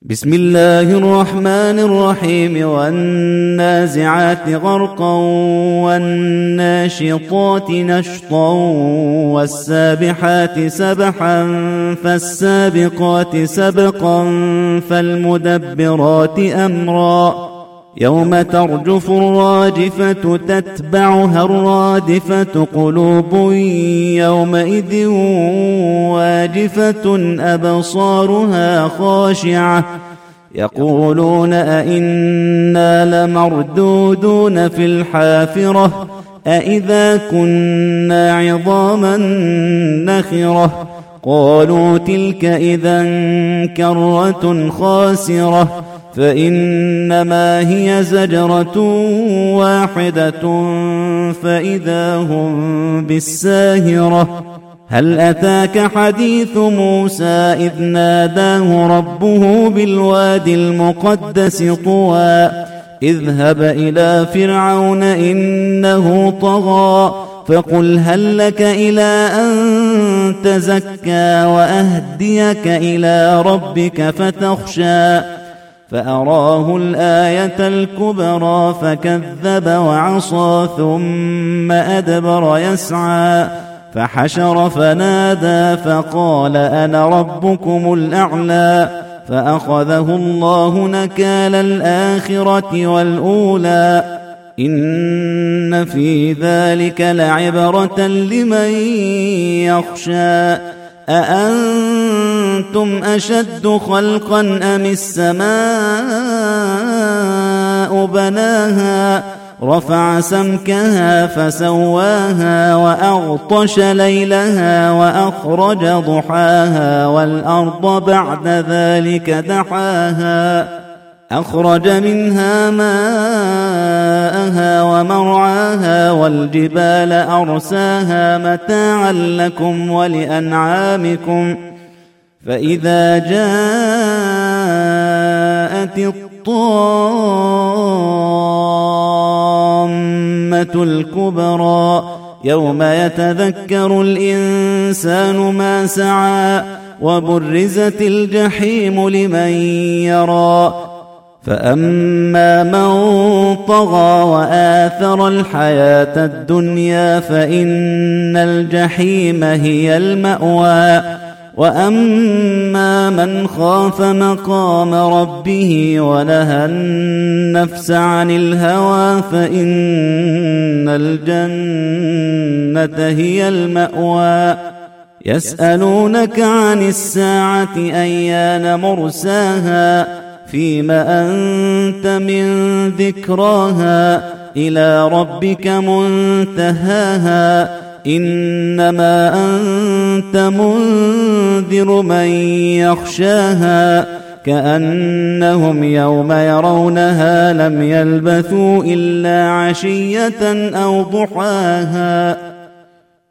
بسم الله الرحمن الرحيم والنازعات غرقا والناشطات نشطا والسابحات سبحا فالسابقات سبقا فالمدبرات أمرا يوم ترجف الراجفة تتبعها الرادفة قلوب يومئذ واجفة أبصارها خاشعة يقولون أئنا لمردودون في الحافرة أئذا كنا عظاما نخرة قالوا تلك إذا كرة خاسرة فإنما هي زجرة واحدة فإذا هم بالساهرة هل أتاك حديث موسى إذ ناداه ربه بالوادي المقدس طوى اذهب إلى فرعون إنه طغى فقل هل لك إلى أن تزكى وأهديك إلى ربك فتخشى فأراه الآية الكبرى فكذب وعصى ثم أدبر يسعى فحشر فنادى فقال أنا ربكم الأعلى فأخذه الله نكال الآخرة والأولى إن في ذلك لعبرة لمن يخشى أأنتم أشد خلقا أم السماء بناها رفع سمكها فسواها وأغطش ليلها وأخرج ضحاها والأرض بعد ذلك دحاها أخرج منها ماءها ومرعاها والجبال أرساها متاعا لكم ولأنعامكم فإذا جاءت الطامة الكبرى يوم يتذكر الإنسان ما سعى وبرزت الجحيم لمن يرى فأما من طغى وآثر الحياة الدنيا فإن الجحيم هي المأوى وأما من خاف مقام ربه ونهى النفس عن الهوى فإن الجنة هي المأوى يسألونك عن الساعة أيان مرساها فيما أنت من ذكراها إلى ربك منتهاها إنما أنت منذر من يخشاها كأنهم يوم يرونها لم يلبثوا إلا عشية أو ضحاها